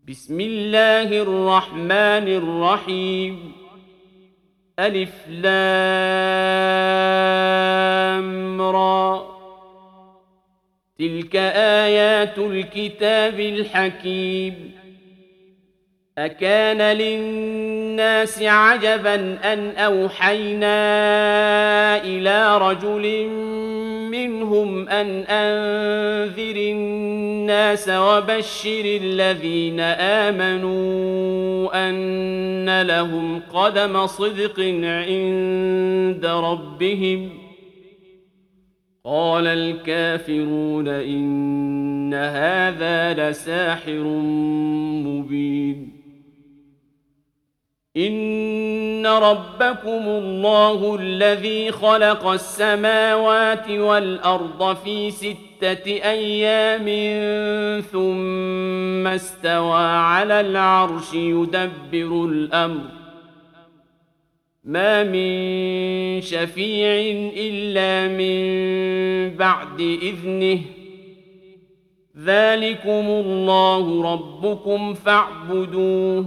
بسم الله الرحمن الرحيم. ألف لام را. تلك آيات الكتاب الحكيم. أكان للناس عجبا أن أوحينا إلى رجل منهم أن أنذر الناس وبشر الذين آمنوا أن لهم قدم صدق عند ربهم. قال الكافرون إن هذا لساحر مبين. إن ربكم الله الذي خلق السماوات والأرض في 6 أيام ثم استوى على العرش يدبر الأمر. ما من شفيع إلا من بعد إذنه. ذلكم الله ربكم فاعبدوه.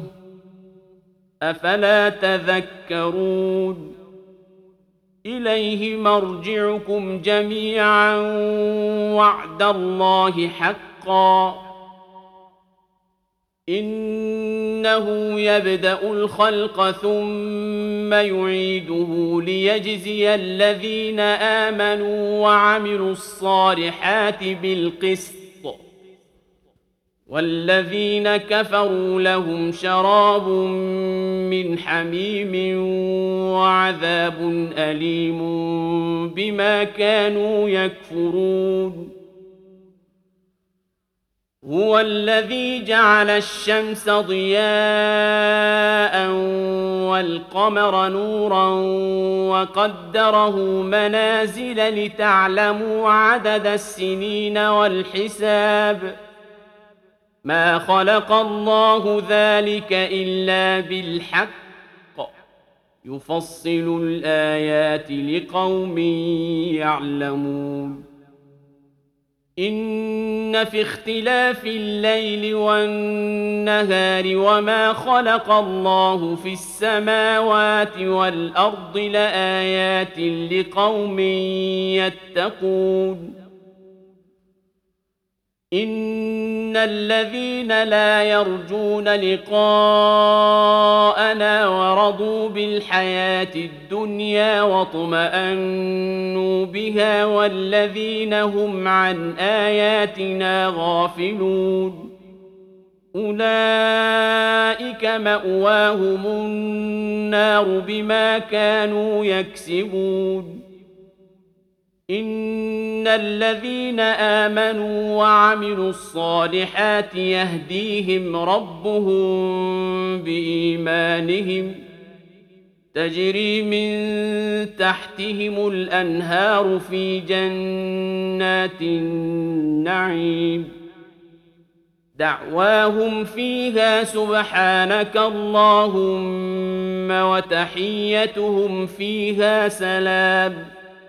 أفلا تذكرون. إليه مرجعكم جميعا وعد الله حقا. إنه يبدأ الخلق ثم يعيده ليجزي الذين آمنوا وعملوا الصالحات بالقسط، والذين كفروا لهم شراب من حميم وعذاب أليم بما كانوا يكفرون. هو الذي جعل الشمس ضياء والقمر نورا وقدره منازل لتعلموا عدد السنين والحساب. ما خلق الله ذلك إلا بالحق. يفصل الآيات لقوم يعلمون. إن في اختلاف الليل والنهار وما خلق الله في السماوات والأرض لآيات لقوم يتقون. إن الذين لا يرجون لقاءنا ورضوا بالحياة الدنيا واطمأنوا بها والذين هم عن آياتنا غافلون أولئك مأواهم النار بما كانوا يكسبون. إن الذين آمنوا وعملوا الصالحات يهديهم ربهم بإيمانهم تجري من تحتهم الأنهار في جنات النعيم. دعواهم فيها سبحانك اللهم وتحيتهم فيها سلام.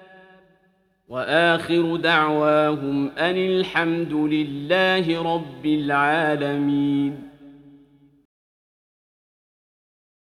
وآخر دعواهم أن الحمد لله رب العالمين.